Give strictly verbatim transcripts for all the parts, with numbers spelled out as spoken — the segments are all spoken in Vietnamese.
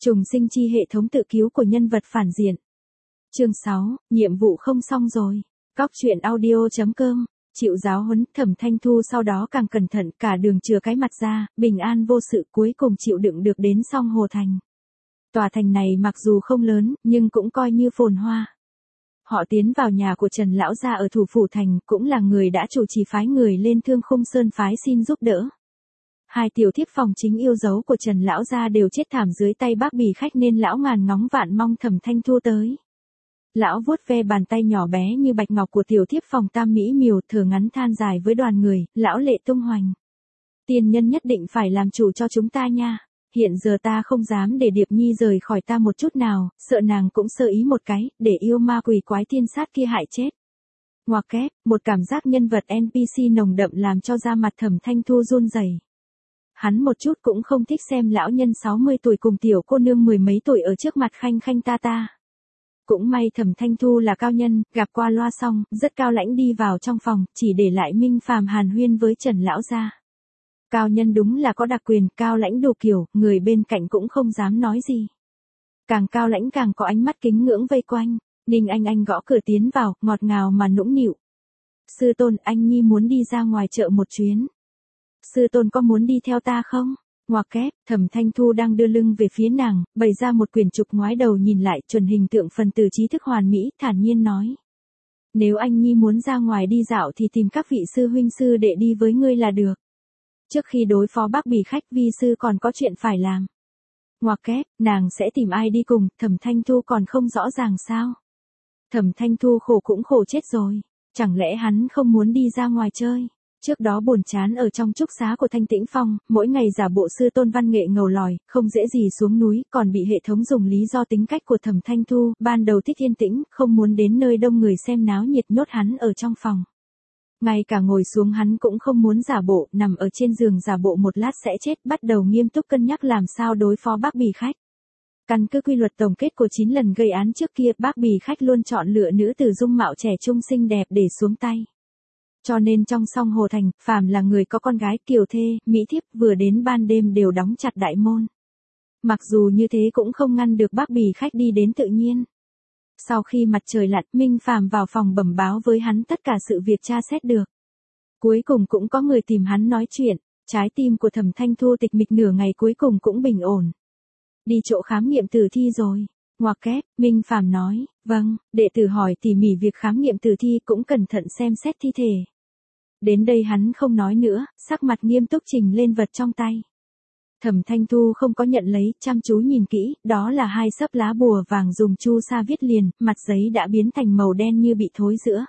Trùng sinh chi hệ thống tự cứu của nhân vật phản diện. Chương sáu, nhiệm vụ không xong rồi. Cóc truyện audio chấm com, chịu giáo huấn. Thẩm Thanh Thu sau đó càng cẩn thận, cả đường chừa cái mặt ra, bình an vô sự, cuối cùng chịu đựng được đến Song Hồ Thành. Tòa thành này mặc dù không lớn, nhưng cũng coi như phồn hoa. Họ tiến vào nhà của Trần Lão Gia ở thủ phủ thành, cũng là người đã chủ trì phái người lên Thương Khung Sơn phái xin giúp đỡ. Hai tiểu thiếp phòng chính yêu dấu của Trần Lão Gia đều chết thảm dưới tay Bác Bì Khách nên lão ngàn ngóng vạn mong Thẩm Thanh Thu tới. Lão vuốt ve bàn tay nhỏ bé như bạch ngọc của tiểu thiếp phòng Tam Mỹ Miều, thở ngắn than dài với đoàn người, lão lệ tung hoành. Tiên nhân nhất định phải làm chủ cho chúng ta nha. Hiện giờ ta không dám để Điệp Nhi rời khỏi ta một chút nào, sợ nàng cũng sơ ý một cái, để yêu ma quỷ quái thiên sát kia hại chết. Ngoặc kép, một cảm giác nhân vật en pê xê nồng đậm làm cho da mặt Thẩm Thanh Thu run rẩy. Hắn một chút cũng không thích xem lão nhân sáu mươi tuổi cùng tiểu cô nương mười mấy tuổi ở trước mặt khanh khanh ta ta. Cũng may Thẩm Thanh Thu là cao nhân, gặp qua loa xong, rất cao lãnh đi vào trong phòng, chỉ để lại Minh Phàm hàn huyên với Trần Lão Gia. Cao nhân đúng là có đặc quyền, cao lãnh đủ kiểu, người bên cạnh cũng không dám nói gì. Càng cao lãnh càng có ánh mắt kính ngưỡng vây quanh. Ninh Anh Anh gõ cửa tiến vào, ngọt ngào mà nũng nịu. Sư tôn, anh nhi muốn đi ra ngoài chợ một chuyến. Sư tôn có muốn đi theo ta không? Ngoặc kép, Thẩm Thanh Thu đang đưa lưng về phía nàng, bày ra một quyển trục, ngoái đầu nhìn lại, chuẩn hình tượng phần tử trí thức hoàn mỹ, thản nhiên nói. Nếu anh nhi muốn ra ngoài đi dạo thì tìm các vị sư huynh sư đệ đi với ngươi là được. Trước khi đối phó Bác Bì Khách, vi sư còn có chuyện phải làm. Ngoặc kép, nàng sẽ tìm ai đi cùng, Thẩm Thanh Thu còn không rõ ràng sao? Thẩm Thanh Thu khổ cũng khổ chết rồi. Chẳng lẽ hắn không muốn đi ra ngoài chơi? Trước đó buồn chán ở trong trúc xá của Thanh Tĩnh Phong, mỗi ngày giả bộ sư tôn văn nghệ ngầu lòi, không dễ gì xuống núi, còn bị hệ thống dùng lý do tính cách của Thẩm Thanh Thu, ban đầu thích yên tĩnh, không muốn đến nơi đông người xem náo nhiệt, nhốt hắn ở trong phòng. Ngay cả ngồi xuống hắn cũng không muốn giả bộ, nằm ở trên giường giả bộ một lát sẽ chết, bắt đầu nghiêm túc cân nhắc làm sao đối phó Bác Bì Khách. Căn cứ quy luật tổng kết của chín lần gây án trước kia, Bác Bì Khách luôn chọn lựa nữ tử dung mạo trẻ trung xinh đẹp để xuống tay. Cho nên trong Song Hồ Thành, phàm là người có con gái, kiều thê, mỹ thiếp, vừa đến ban đêm đều đóng chặt đại môn. Mặc dù như thế cũng không ngăn được Bác Bì Khách đi đến tự nhiên. Sau khi mặt trời lặn, Minh Phàm vào phòng bẩm báo với hắn tất cả sự việc tra xét được. Cuối cùng cũng có người tìm hắn nói chuyện, trái tim của Thẩm Thanh Thu tịch mịch nửa ngày cuối cùng cũng bình ổn. Đi chỗ khám nghiệm tử thi rồi. Ngoặc kép, Minh Phàm nói, vâng, đệ tử hỏi tỉ mỉ việc khám nghiệm tử thi, cũng cẩn thận xem xét thi thể. Đến đây hắn không nói nữa, sắc mặt nghiêm túc trình lên vật trong tay. Thẩm Thanh Thu không có nhận lấy, chăm chú nhìn kỹ, đó là hai xấp lá bùa vàng dùng chu sa viết liền, mặt giấy đã biến thành màu đen như bị thối rữa.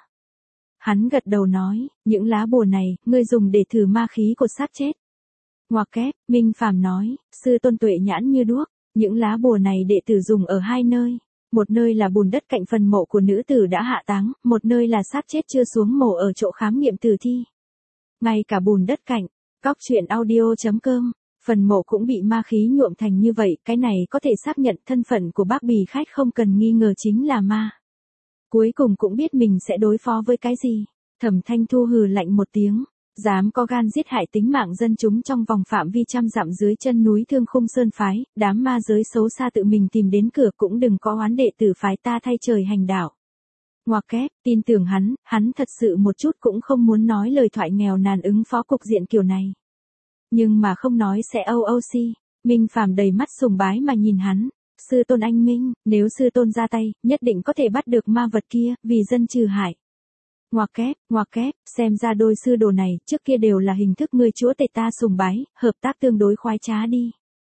Hắn gật đầu nói, những lá bùa này, ngươi dùng để thử ma khí của xác chết. Ngoặc kép, Minh Phàm nói, sư tôn tuệ nhãn như đuốc, những lá bùa này đệ tử dùng ở hai nơi. Một nơi là bùn đất cạnh phần mộ của nữ tử đã hạ táng, một nơi là xác chết chưa xuống mộ ở chỗ khám nghiệm tử thi. Ngay cả bùn đất cạnh, cóc truyện audio chấm com, phần mộ cũng bị ma khí nhuộm thành như vậy, cái này có thể xác nhận thân phận của Bác Bì Khách không cần nghi ngờ chính là ma. Cuối cùng cũng biết mình sẽ đối phó với cái gì. Thẩm Thanh Thu hừ lạnh một tiếng, dám có gan giết hại tính mạng dân chúng trong vòng phạm vi trăm dặm dưới chân núi Thương Khung Sơn phái, đám ma giới xấu xa tự mình tìm đến cửa, cũng đừng có oán đệ tử phái ta thay trời hành đạo. Ngoặc kép, tin tưởng hắn, hắn thật sự một chút cũng không muốn nói lời thoại nghèo nàn ứng phó cục diện kiểu này. Nhưng mà không nói sẽ âu âu si. Minh Phàm đầy mắt sùng bái mà nhìn hắn. Sư tôn anh minh, nếu sư tôn ra tay, nhất định có thể bắt được ma vật kia, vì dân trừ hại. Ngoặc kép, ngoặc kép, xem ra đôi sư đồ này, trước kia đều là hình thức ngươi chúa tể ta sùng bái, hợp tác tương đối khoái trá đi.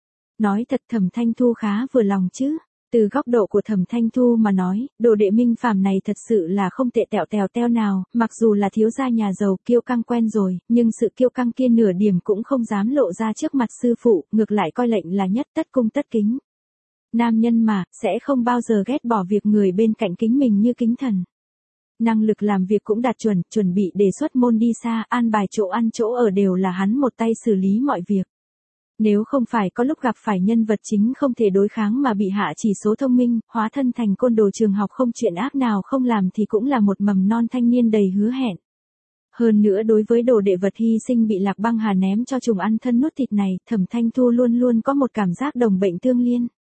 Nói thật, Thẩm Thanh Thu khá vừa lòng chứ. Từ góc độ của Thẩm Thanh Thu mà nói, đồ đệ Minh Phàm này thật sự là không tệ tẹo tèo teo nào, mặc dù là thiếu gia nhà giàu kiêu căng quen rồi, nhưng sự kiêu căng kia nửa điểm cũng không dám lộ ra trước mặt sư phụ, ngược lại coi lệnh là nhất, tất cung tất kính. Nam nhân mà, sẽ không bao giờ ghét bỏ việc người bên cạnh kính mình như kính thần. Năng lực làm việc cũng đạt chuẩn, chuẩn bị đề xuất môn đi xa, an bài chỗ ăn chỗ ở đều là hắn một tay xử lý mọi việc. Nếu không phải có lúc gặp phải nhân vật chính không thể đối kháng mà bị hạ chỉ số thông minh, hóa thân thành côn đồ trường học không chuyện ác nào không làm thì cũng là một mầm non thanh niên đầy hứa hẹn. Hơn nữa đối với đồ đệ vật hy sinh bị Lạc Băng Hà ném cho trùng ăn thân nuốt thịt này, Thẩm Thanh Thu luôn luôn có một cảm giác đồng bệnh tương liên.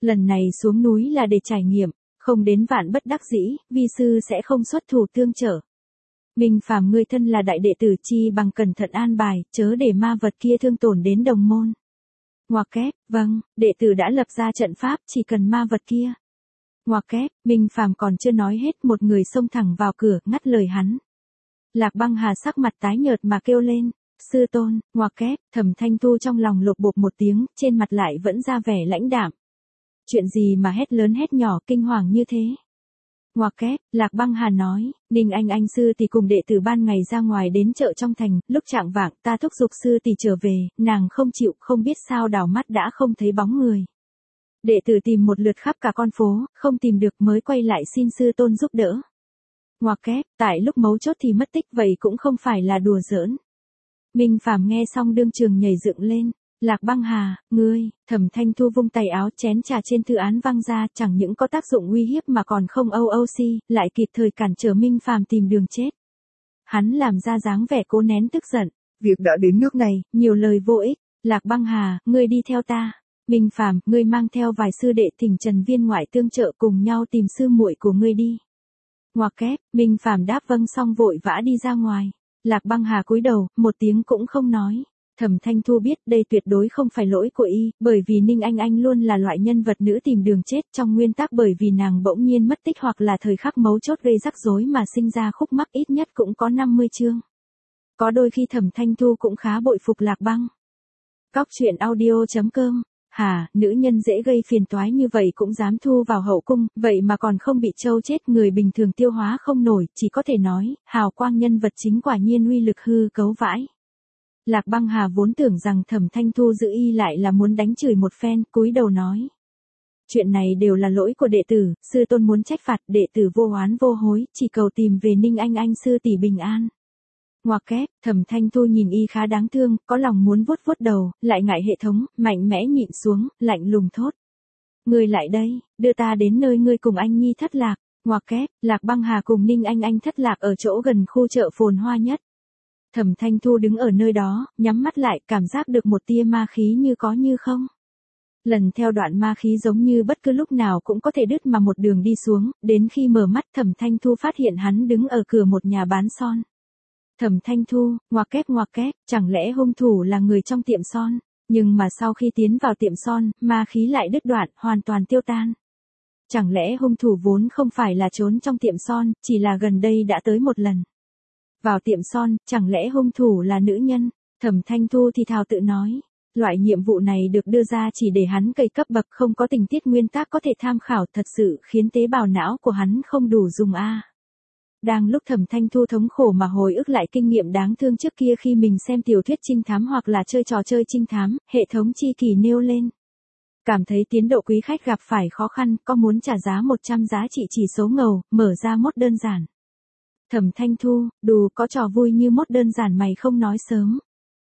Lần này xuống núi là để trải nghiệm, không đến vạn bất đắc dĩ, vi sư sẽ không xuất thủ tương trợ. Minh Phàm ngươi thân là đại đệ tử, chi bằng cẩn thận an bài, chớ để ma vật kia thương tổn đến đồng môn. Ngoặc kép, vâng, đệ tử đã lập ra trận pháp, chỉ cần ma vật kia. Ngoặc kép, Minh Phàm còn chưa nói hết, một người xông thẳng vào cửa, ngắt lời hắn. Lạc Băng Hà sắc mặt tái nhợt mà kêu lên, sư tôn. Ngoặc kép, Thẩm Thanh Thu trong lòng lột bột một tiếng, trên mặt lại vẫn ra vẻ lãnh đạm. Chuyện gì mà hét lớn hét nhỏ kinh hoàng như thế? Ngoặc kép, Lạc Băng Hà nói, Ninh Anh Anh sư tỷ cùng đệ tử ban ngày ra ngoài đến chợ trong thành, lúc trạng vạng ta thúc giục sư tỷ trở về, nàng không chịu, không biết sao đảo mắt đã không thấy bóng người. Đệ tử tìm một lượt khắp cả con phố, không tìm được mới quay lại xin sư tôn giúp đỡ. Ngoặc kép, tại lúc mấu chốt thì mất tích, vậy cũng không phải là đùa giỡn. Minh Phàm nghe xong đương trường nhảy dựng lên. Lạc Băng Hà, ngươi. Thẩm Thanh Thu vung tay áo, chén trà trên thư án văng ra, chẳng những có tác dụng uy hiếp mà còn không âu âu si, lại kịp thời cản trở Minh Phàm tìm đường chết. Hắn làm ra dáng vẻ cố nén tức giận. Việc đã đến nước này, nhiều lời vô ích. Lạc Băng Hà, ngươi đi theo ta. Minh Phàm, ngươi mang theo vài sư đệ thỉnh Trần Viên ngoại tương trợ cùng nhau tìm sư muội của ngươi đi. Ngoặc kép, Minh Phàm đáp vâng xong vội vã đi ra ngoài. Lạc Băng Hà cúi đầu, một tiếng cũng không nói. Thẩm Thanh Thu biết đây tuyệt đối không phải lỗi của y, bởi vì Ninh Anh Anh luôn là loại nhân vật nữ tìm đường chết trong nguyên tắc, bởi vì nàng bỗng nhiên mất tích hoặc là thời khắc mấu chốt gây rắc rối mà sinh ra khúc mắc ít nhất cũng có năm mươi chương. Có đôi khi Thẩm Thanh Thu cũng khá bội phục Lạc Băng. Cóc truyện audio chấm com. Hà, nữ nhân dễ gây phiền toái như vậy cũng dám thu vào hậu cung, vậy mà còn không bị trâu chết, người bình thường tiêu hóa không nổi, chỉ có thể nói, hào quang nhân vật chính quả nhiên uy lực hư cấu vãi. Lạc Băng Hà vốn tưởng rằng Thẩm Thanh Thu giữ y lại là muốn đánh chửi một phen, cúi đầu nói. Chuyện này đều là lỗi của đệ tử, sư tôn muốn trách phạt, đệ tử vô oán vô hối, chỉ cầu tìm về Ninh Anh Anh sư tỷ bình an. Ngoặc kép, Thẩm Thanh Thu nhìn y khá đáng thương, có lòng muốn vuốt vuốt đầu, lại ngại hệ thống, mạnh mẽ nhịn xuống, lạnh lùng thốt. Ngươi lại đây, đưa ta đến nơi ngươi cùng anh nhi thất lạc. Ngoặc kép, Lạc Băng Hà cùng Ninh Anh Anh thất lạc ở chỗ gần khu chợ phồn hoa nhất. Thẩm Thanh Thu đứng ở nơi đó, nhắm mắt lại, cảm giác được một tia ma khí như có như không. Lần theo đoạn ma khí giống như bất cứ lúc nào cũng có thể đứt mà một đường đi xuống, đến khi mở mắt Thẩm Thanh Thu phát hiện hắn đứng ở cửa một nhà bán son. Thẩm Thanh Thu, ngoặc kép ngoặc kép, chẳng lẽ hung thủ là người trong tiệm son, nhưng mà sau khi tiến vào tiệm son, ma khí lại đứt đoạn, hoàn toàn tiêu tan. Chẳng lẽ hung thủ vốn không phải là trốn trong tiệm son, chỉ là gần đây đã tới một lần. Vào tiệm son, chẳng lẽ hung thủ là nữ nhân? Thẩm Thanh Thu thì thào tự nói. Loại nhiệm vụ này được đưa ra chỉ để hắn cày cấp bậc, không có tình tiết nguyên tắc có thể tham khảo, thật sự khiến tế bào não của hắn không đủ dùng a. À. Đang lúc Thẩm Thanh Thu thống khổ mà hồi ức lại kinh nghiệm đáng thương trước kia khi mình xem tiểu thuyết trinh thám hoặc là chơi trò chơi trinh thám, hệ thống chi kỳ nêu lên. Cảm thấy tiến độ quý khách gặp phải khó khăn, có muốn trả giá một trăm giá trị chỉ số ngầu, mở ra mốt đơn giản. Thẩm Thanh Thu, đù có trò vui như mốt đơn giản mày không nói sớm.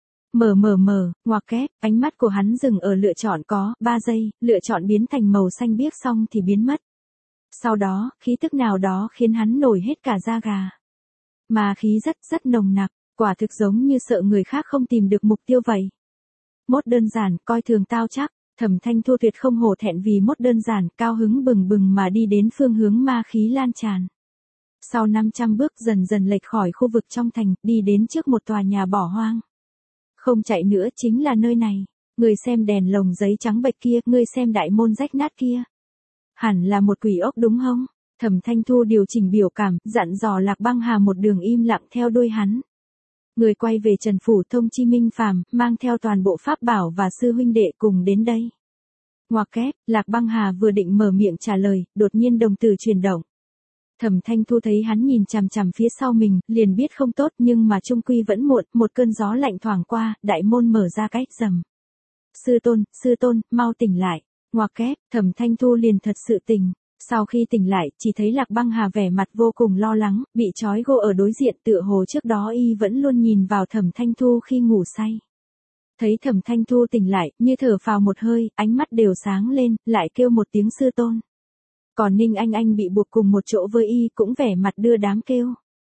Mở mở mở, ngoặc kép, ánh mắt của hắn dừng ở lựa chọn có, ba giây, lựa chọn biến thành màu xanh biếc xong thì biến mất. Sau đó, khí tức nào đó khiến hắn nổi hết cả da gà. Mà khí rất rất nồng nặc, quả thực giống như sợ người khác không tìm được mục tiêu vậy. Mốt đơn giản, coi thường tao chắc, Thẩm Thanh Thu tuyệt không hổ thẹn vì mốt đơn giản, cao hứng bừng bừng mà đi đến phương hướng ma khí lan tràn. Sau năm trăm bước dần dần lệch khỏi khu vực trong thành, đi đến trước một tòa nhà bỏ hoang. Không chạy nữa chính là nơi này. Người xem đèn lồng giấy trắng bệch kia, người xem đại môn rách nát kia. Hẳn là một quỷ ốc đúng không? Thẩm Thanh Thu điều chỉnh biểu cảm, dặn dò Lạc Băng Hà một đường im lặng theo đuôi hắn. Người quay về Trần Phủ thông chi Minh Phàm, mang theo toàn bộ pháp bảo và sư huynh đệ cùng đến đây. Ngoặc kép, Lạc Băng Hà vừa định mở miệng trả lời, đột nhiên đồng tử chuyển động. Thẩm Thanh Thu thấy hắn nhìn chằm chằm phía sau mình, liền biết không tốt, nhưng mà trung quy vẫn muộn, một cơn gió lạnh thoảng qua, đại môn mở ra cách rầm. Sư tôn, sư tôn, mau tỉnh lại. Ngoặc kép, Thẩm Thanh Thu liền thật sự tỉnh. Sau khi tỉnh lại, chỉ thấy Lạc Băng Hà vẻ mặt vô cùng lo lắng, bị trói gô ở đối diện, tựa hồ trước đó y vẫn luôn nhìn vào Thẩm Thanh Thu khi ngủ say. Thấy Thẩm Thanh Thu tỉnh lại, như thở phào một hơi, ánh mắt đều sáng lên, lại kêu một tiếng sư tôn. Còn Ninh Anh Anh bị buộc cùng một chỗ với y cũng vẻ mặt đưa đám kêu.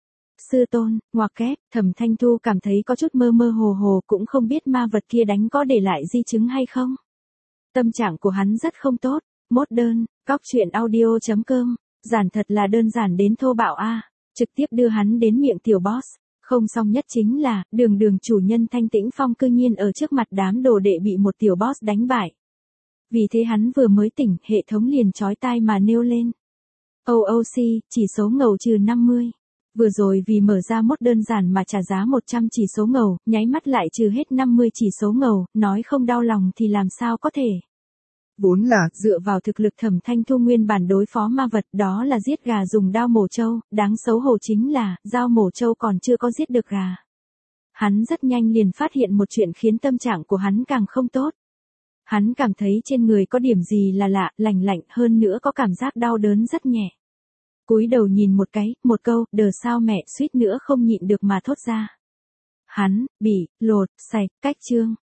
Sư tôn, ngoặc kép, Thẩm Thanh Thu cảm thấy có chút mơ mơ hồ hồ, cũng không biết ma vật kia đánh có để lại di chứng hay không. Tâm trạng của hắn rất không tốt, Mốt đơn, cóc truyện audio.com, giản thật là đơn giản đến thô bạo a, trực tiếp đưa hắn đến miệng tiểu boss. Không xong nhất chính là, đường đường chủ nhân Thanh Tĩnh Phong cư nhiên ở trước mặt đám đồ đệ bị một tiểu boss đánh bại. Vì thế hắn vừa mới tỉnh, hệ thống liền chói tai mà nêu lên. ô ô xê, chỉ số ngầu trừ năm mươi. Vừa rồi vì mở ra mốt đơn giản mà trả giá một trăm chỉ số ngầu, nháy mắt lại trừ hết năm mươi chỉ số ngầu, nói không đau lòng thì làm sao có thể. Vốn là, dựa vào thực lực Thẩm Thanh Thu nguyên bản đối phó ma vật đó là giết gà dùng dao mổ trâu, đáng xấu hổ chính là, dao mổ trâu còn chưa có giết được gà. Hắn rất nhanh liền phát hiện một chuyện khiến tâm trạng của hắn càng không tốt. Hắn cảm thấy trên người có điểm gì là lạ, lành lạnh, hơn nữa có cảm giác đau đớn rất nhẹ. Cúi đầu nhìn một cái, một câu, đờ sao mẹ, suýt nữa không nhịn được mà thốt ra. Hắn, bị, lột, sạch, cách chương.